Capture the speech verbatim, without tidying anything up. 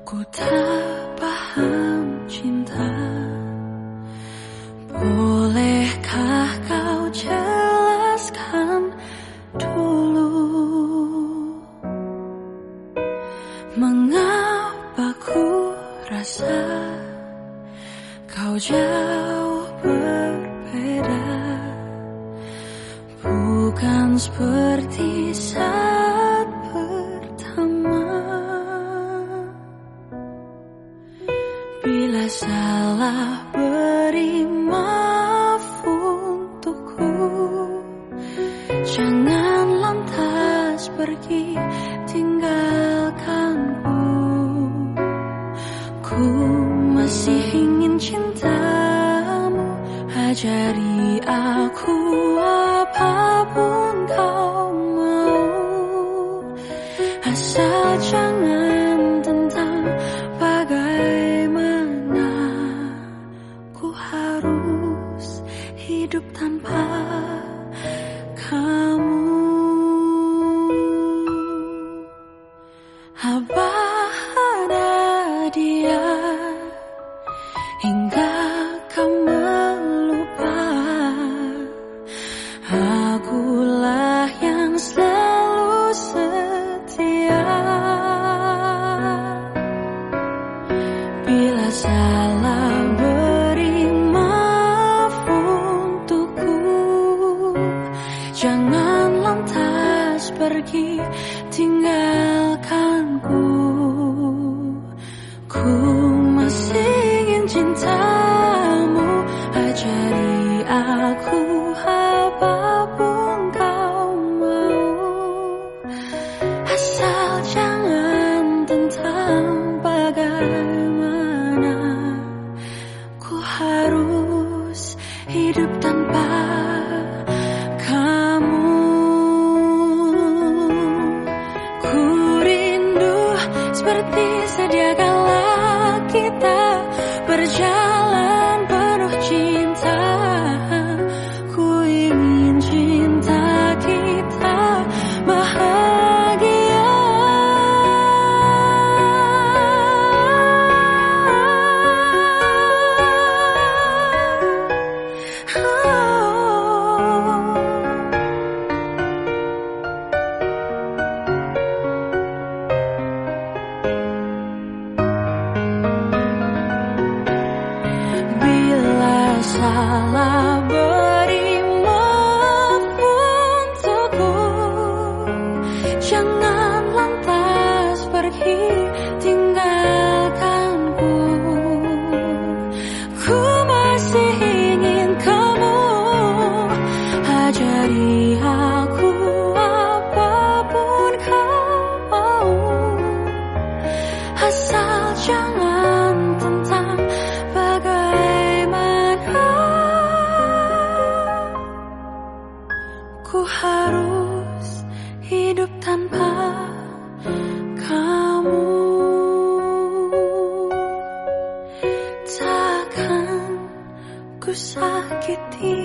Ku tak paham cinta, bolehkah kau jelaskan dulu mengapa ku rasa kau jauh berbeda, bukan seperti saat pertama. Bila salah, beri maaf untukku, jangan lantas pergi tinggalkanku. Ku masih ingin cintamu, ajari aku apapun kau mau, asal jangan tentang bagaimana ku harus hidup tanpa kamu. Apa ada dia hingga kau melupa? Akulah yang selalu setia. Bila salah, beri maaf untukku, jangan lantas pergi tinggalkanku. Ku masih ingin cintamu, ajari aku apapun kau mau, asal jangan tentang bagaimana ku harus hidup tanpa kamu. Ku rindu seperti sedia kala kita berjalan penuh cinta. Ku ingin cinta kita bahagia. Bila salah, beri maaf untukku, jangan lantas pergi tinggalkanku. Ku masih ingin kamu, ajari aku apapun kau mau, asal jangan tentang bagaimana ku harus hidup tanpa kamu. Takkan ku sakiti